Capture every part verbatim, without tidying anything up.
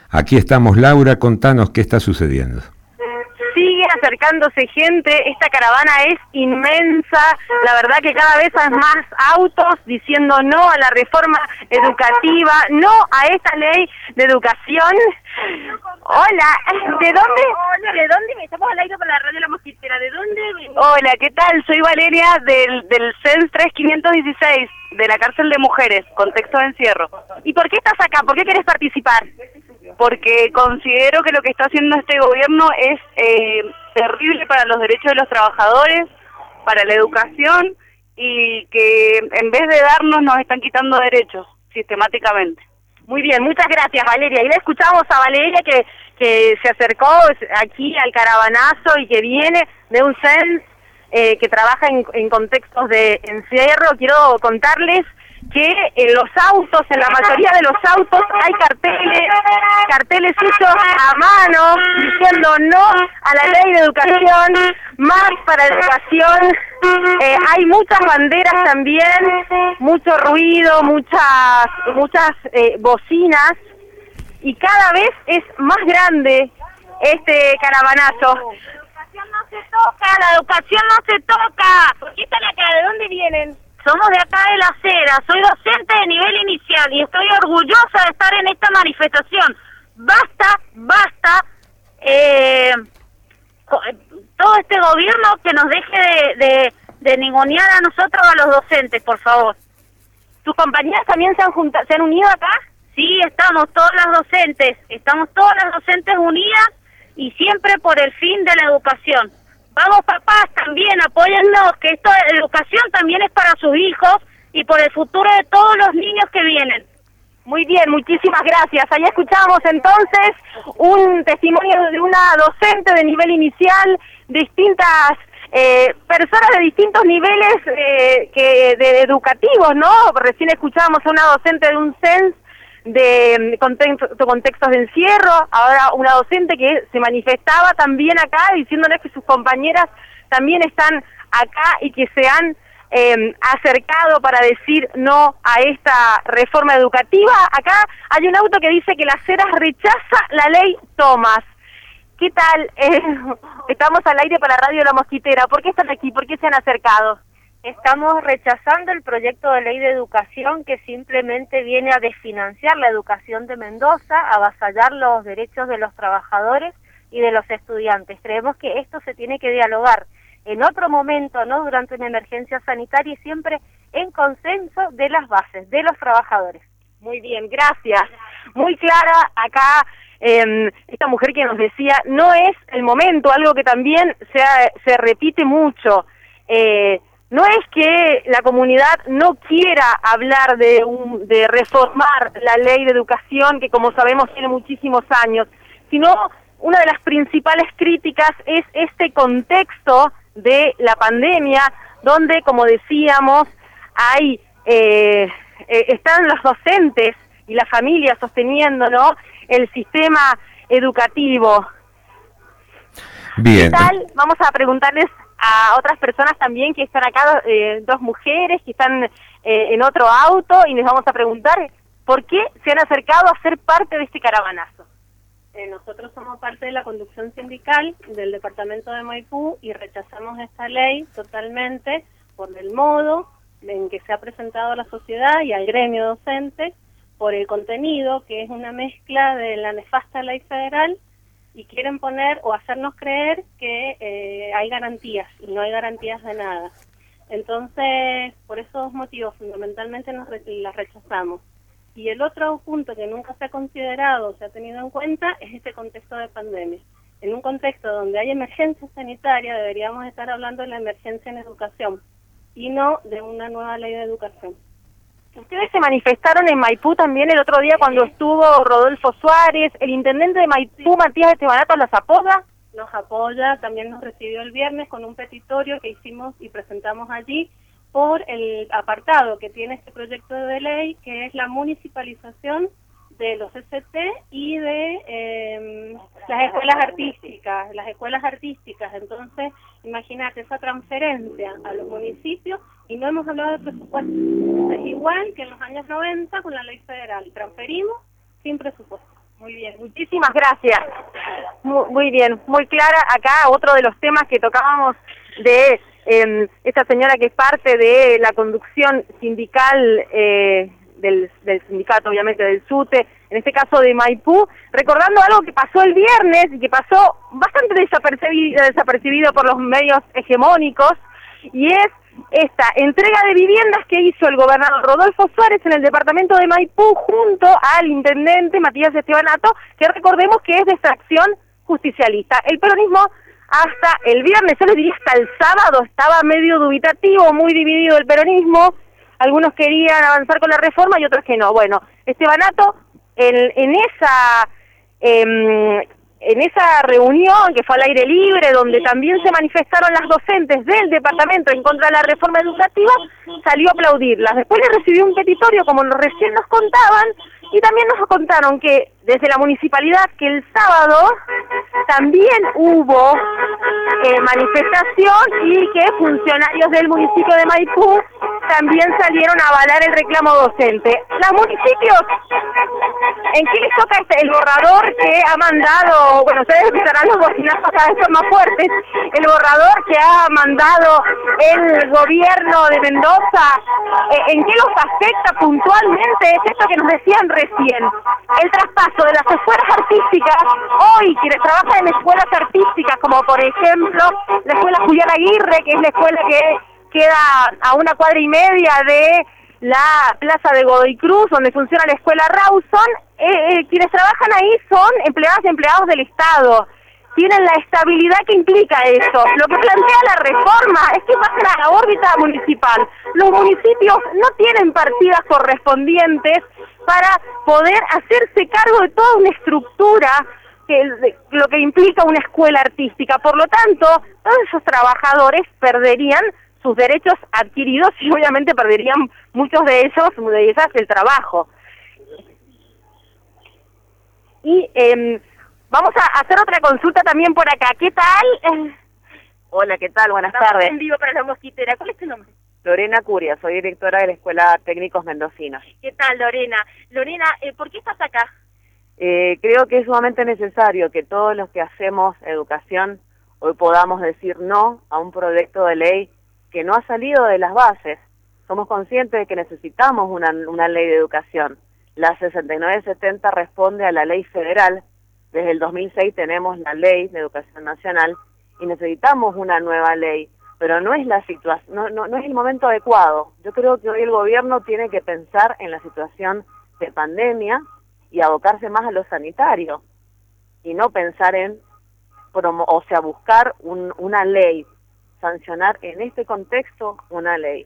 Aquí estamos, Laura, contanos qué está sucediendo. Sigue acercándose gente, esta caravana es inmensa, la verdad que cada vez hay más autos diciendo no a la reforma educativa, no a esta ley de educación. Hola, ¿de dónde? Hola, ¿de dónde? Estamos al aire para la radio La Mosquitera, ¿de dónde? Hola, ¿qué tal? Soy Valeria del, del C E N S tres quinientos dieciséis, de la cárcel de mujeres, contexto de encierro. ¿Y por qué estás acá? ¿Por qué querés participar? Porque considero que lo que está haciendo este gobierno es eh, terrible para los derechos de los trabajadores, para la educación, y que en vez de darnos nos están quitando derechos sistemáticamente. Muy bien, muchas gracias, Valeria. Y le escuchamos a Valeria que, que se acercó aquí al caravanazo y que viene de un C E N S eh, que trabaja en, en contextos de encierro. Quiero contarles que en los autos, en la mayoría de los autos, hay carteles, carteles hechos a mano, diciendo no a la ley de educación, más para educación. Eh, hay muchas banderas también, mucho ruido, muchas, muchas eh, bocinas, y cada vez es más grande este caravanazo. La educación no se toca, la educación no se toca. ¿Por qué están acá? ¿De dónde vienen? Somos de acá de La Cera, soy docente de nivel inicial y estoy orgullosa de estar en esta manifestación. Basta, basta, eh, todo este gobierno que nos deje de, de, de ningunear a nosotros, a los docentes, por favor. ¿Tus compañeras también se han, junta, se han unido acá? Sí, estamos todas las docentes, estamos todas las docentes unidas y siempre por el fin de la educación. Vamos, papás, también apóyennos, que esta educación también es para sus hijos y por el futuro de todos los niños que vienen. Muy bien, muchísimas gracias. Ahí escuchamos entonces un testimonio de una docente de nivel inicial, distintas eh, personas de distintos niveles eh, que de educativos, ¿no? Recién escuchábamos a una docente de un C E N S de contexto, contextos de encierro, ahora una docente que se manifestaba también acá diciéndoles que sus compañeras también están acá y que se han eh, acercado para decir no a esta reforma educativa. Acá hay un auto que dice que Las Heras rechaza la ley Tomás. ¿Qué tal? Eh, estamos al aire para Radio La Mosquitera. ¿Por qué están aquí? ¿Por qué se han acercado? Estamos rechazando el proyecto de ley de educación que simplemente viene a desfinanciar la educación de Mendoza, a avasallar los derechos de los trabajadores y de los estudiantes. Creemos que esto se tiene que dialogar en otro momento, no durante una emergencia sanitaria, y siempre en consenso de las bases, de los trabajadores. Muy bien, gracias. Muy clara acá eh, esta mujer que nos decía, no es el momento, algo que también se, se repite mucho. Eh, No es que la comunidad no quiera hablar de, un, de reformar la ley de educación, que como sabemos tiene muchísimos años, sino una de las principales críticas es este contexto de la pandemia, donde, como decíamos, hay eh, eh, están los docentes y la familia sosteniendo, ¿no?, el sistema educativo. Bien. ¿Qué tal? Vamos a preguntarles a otras personas también que están acá, eh, dos mujeres que están eh, en otro auto, y les vamos a preguntar por qué se han acercado a ser parte de este caravanazo. Eh, nosotros somos parte de la conducción sindical del departamento de Maipú y rechazamos esta ley totalmente por el modo en que se ha presentado a la sociedad y al gremio docente, por el contenido que es una mezcla de la nefasta ley federal, y quieren poner o hacernos creer que eh, hay garantías, y no hay garantías de nada. Entonces, por esos motivos, fundamentalmente nos re las rechazamos. Y el otro punto que nunca se ha considerado, se ha tenido en cuenta, es este contexto de pandemia. En un contexto donde hay emergencia sanitaria, deberíamos estar hablando de la emergencia en educación, y no de una nueva ley de educación. Ustedes se manifestaron en Maipú también el otro día cuando estuvo Rodolfo Suárez, el intendente de Maipú, Matías Estebanato, ¿los apoya? Nos apoya, también nos recibió el viernes con un petitorio que hicimos y presentamos allí por el apartado que tiene este proyecto de ley, que es la municipalización de los S T y de eh, las escuelas artísticas, las escuelas artísticas. Entonces, imagínate esa transferencia a los municipios, y no hemos hablado de presupuesto. Es igual que en los años noventa con la ley federal, transferimos sin presupuesto. Muy bien, muchísimas gracias. Muy, muy bien, muy clara. Acá otro de los temas que tocábamos de eh, esta señora que es parte de la conducción sindical eh, del, del sindicato, obviamente del SUTE, en este caso de Maipú, recordando algo que pasó el viernes y que pasó bastante desapercibido, desapercibido por los medios hegemónicos, y es esta entrega de viviendas que hizo el gobernador Rodolfo Suárez en el departamento de Maipú junto al intendente Matías Estebanato, que recordemos que es de extracción justicialista. El peronismo hasta el viernes, yo les diría hasta el sábado, estaba medio dubitativo, muy dividido el peronismo. Algunos querían avanzar con la reforma y otros que no. Bueno, Estebanato en, en esa... Eh, En esa reunión que fue al aire libre, donde también se manifestaron las docentes del departamento en contra de la reforma educativa, salió a aplaudirlas. Después le recibió un petitorio, como recién nos contaban, y también nos contaron que desde la municipalidad que el sábado también hubo eh, manifestación y que funcionarios del municipio de Maipú también salieron a avalar el reclamo docente. Los municipios, ¿en qué les toca este, el borrador que ha mandado, bueno, ustedes escucharán los bocinazos cada vez son más fuertes, el borrador que ha mandado el gobierno de Mendoza, eh, ¿en qué los afecta puntualmente? Es esto que nos decían recién, el traspaso de las escuelas artísticas. Hoy quienes trabajan en escuelas artísticas, como por ejemplo la escuela Julián Aguirre, que es la escuela que queda a una cuadra y media de la plaza de Godoy Cruz, donde funciona la escuela Rawson, eh, eh, quienes trabajan ahí son empleadas y empleados del Estado, tienen la estabilidad que implica eso. Lo que plantea la reforma es que pasen a la órbita municipal. Los municipios no tienen partidas correspondientes para poder hacerse cargo de toda una estructura, que lo que implica una escuela artística. Por lo tanto, todos esos trabajadores perderían sus derechos adquiridos y obviamente perderían muchos de ellos, de ellas, el trabajo. Y eh, vamos a hacer otra consulta también por acá. ¿Qué tal? Hola, ¿qué tal? Buenas Estamos tardes. en vivo para la mosquitera. ¿Cuál es tu nombre? Lorena Curia, soy directora de la Escuela Técnicos Mendocinos. ¿Qué tal, Lorena? Lorena, eh, ¿por qué estás acá? Eh, creo que es sumamente necesario que todos los que hacemos educación hoy podamos decir no a un proyecto de ley que no ha salido de las bases. Somos conscientes de que necesitamos una, una ley de educación. La sesenta y nueve setenta responde a la ley federal. Desde el dos mil seis tenemos la ley de educación nacional y necesitamos una nueva ley, pero no es la situación, no, no, no es el momento adecuado. Yo creo que hoy el gobierno tiene que pensar en la situación de pandemia y abocarse más a lo sanitario y no pensar en, promo, o sea, buscar un, una ley, sancionar en este contexto una ley.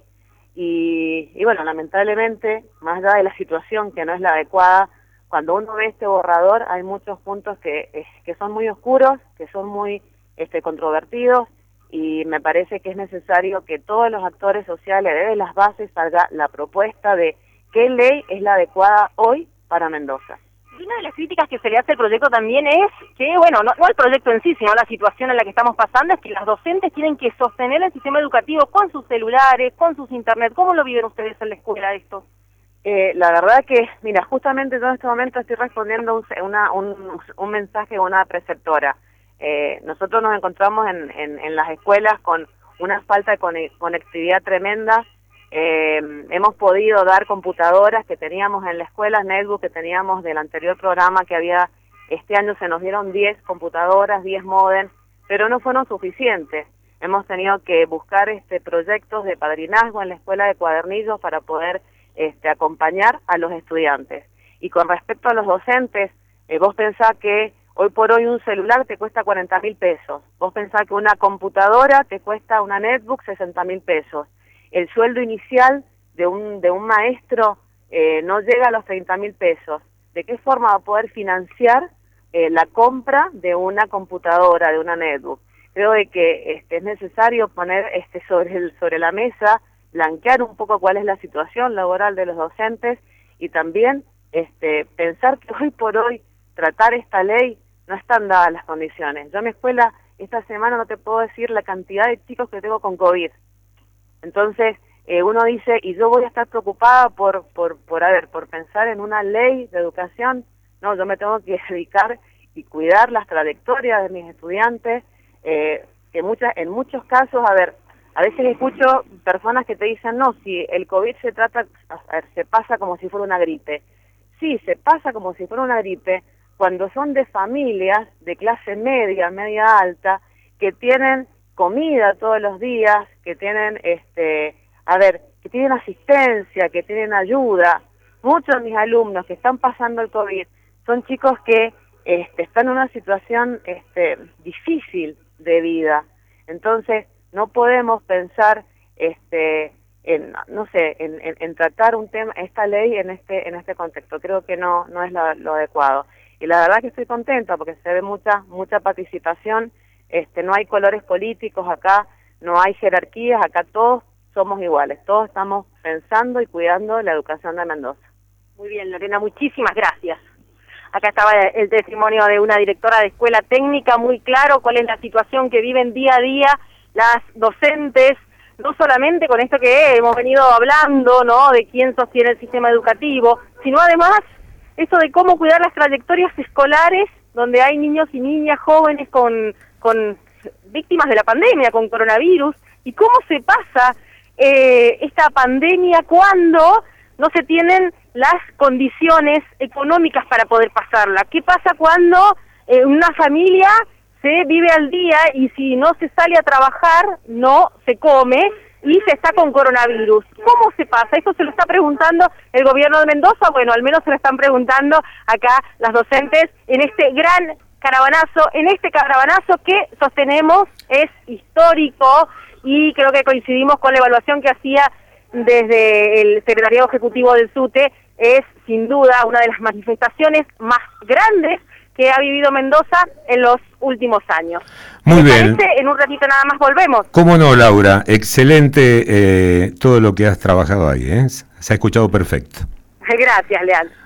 Y, y bueno, lamentablemente, más allá de la situación que no es la adecuada, cuando uno ve este borrador hay muchos puntos que, que son muy oscuros, que son muy este, controvertidos, y me parece que es necesario que todos los actores sociales, desde las bases, salga la propuesta de qué ley es la adecuada hoy para Mendoza. Y una de las críticas que se le hace al proyecto también es que, bueno, no, no al proyecto en sí, sino la situación en la que estamos pasando, es que las docentes tienen que sostener el sistema educativo con sus celulares, con sus internet. ¿Cómo lo viven ustedes en la escuela esto? Eh, la verdad que, mira, justamente yo en este momento estoy respondiendo un, una, un, un mensaje de una preceptora. Eh, nosotros nos encontramos en, en, en las escuelas con una falta de conectividad tremenda. Eh, hemos podido dar computadoras que teníamos en la escuela, netbook que teníamos del anterior programa que había, este año se nos dieron diez computadoras, diez módems, pero no fueron suficientes. Hemos tenido que buscar este proyectos de padrinazgo en la escuela de cuadernillos para poder este, acompañar a los estudiantes. Y con respecto a los docentes, eh, vos pensás que hoy por hoy un celular te cuesta cuarenta mil pesos, vos pensás que una computadora te cuesta una netbook sesenta mil pesos. El sueldo inicial de un de un maestro eh, no llega a los treinta mil pesos. ¿De qué forma va a poder financiar eh, la compra de una computadora, de una netbook? Creo de que este, es necesario poner este sobre el, sobre la mesa, blanquear un poco cuál es la situación laboral de los docentes y también este, pensar que hoy por hoy tratar esta ley no están dadas las condiciones. Yo en mi escuela esta semana no te puedo decir la cantidad de chicos que tengo con COVID. Entonces, eh, uno dice, y yo voy a estar preocupada por, por, por, a ver, por pensar en una ley de educación. no, yo me tengo que dedicar y cuidar las trayectorias de mis estudiantes, eh, que muchas, en muchos casos, a ver, a veces escucho personas que te dicen, no, si el COVID se trata, a ver, se pasa como si fuera una gripe. Sí, se pasa como si fuera una gripe cuando son de familias de clase media, media alta, que tienen comida todos los días, que tienen, este, a ver, que tienen asistencia, que tienen ayuda. Muchos de mis alumnos que están pasando el COVID son chicos que este, están en una situación este, difícil de vida. Entonces, no podemos pensar este, en, no sé, en, en, en tratar un tema, esta ley en este en este contexto. Creo que no no es lo, lo adecuado. Y la verdad que estoy contenta porque se ve mucha mucha participación. Este, no hay colores políticos acá, no hay jerarquías, acá todos somos iguales, todos estamos pensando y cuidando la educación de Mendoza. Muy bien, Lorena, muchísimas gracias. Acá estaba el testimonio de una directora de escuela técnica, muy claro cuál es la situación que viven día a día las docentes, no solamente con esto que hemos venido hablando, ¿no?, de quién sostiene el sistema educativo, sino además esto de cómo cuidar las trayectorias escolares, donde hay niños y niñas jóvenes con, con víctimas de la pandemia, con coronavirus, y cómo se pasa eh, esta pandemia cuando no se tienen las condiciones económicas para poder pasarla. ¿Qué pasa cuando eh, una familia se vive al día y si no se sale a trabajar, no se come y se está con coronavirus? ¿Cómo se pasa? Esto se lo está preguntando el gobierno de Mendoza, bueno, al menos se lo están preguntando acá las docentes en este gran caravanazo, en este caravanazo que sostenemos es histórico y creo que coincidimos con la evaluación que hacía desde el Secretariado Ejecutivo del SUTE, es sin duda una de las manifestaciones más grandes que ha vivido Mendoza en los últimos años. Muy bien. Parece? En un ratito nada más volvemos. ¿Cómo no, Laura? Excelente eh, todo lo que has trabajado ahí, ¿eh? Se ha escuchado perfecto. Gracias, Leal.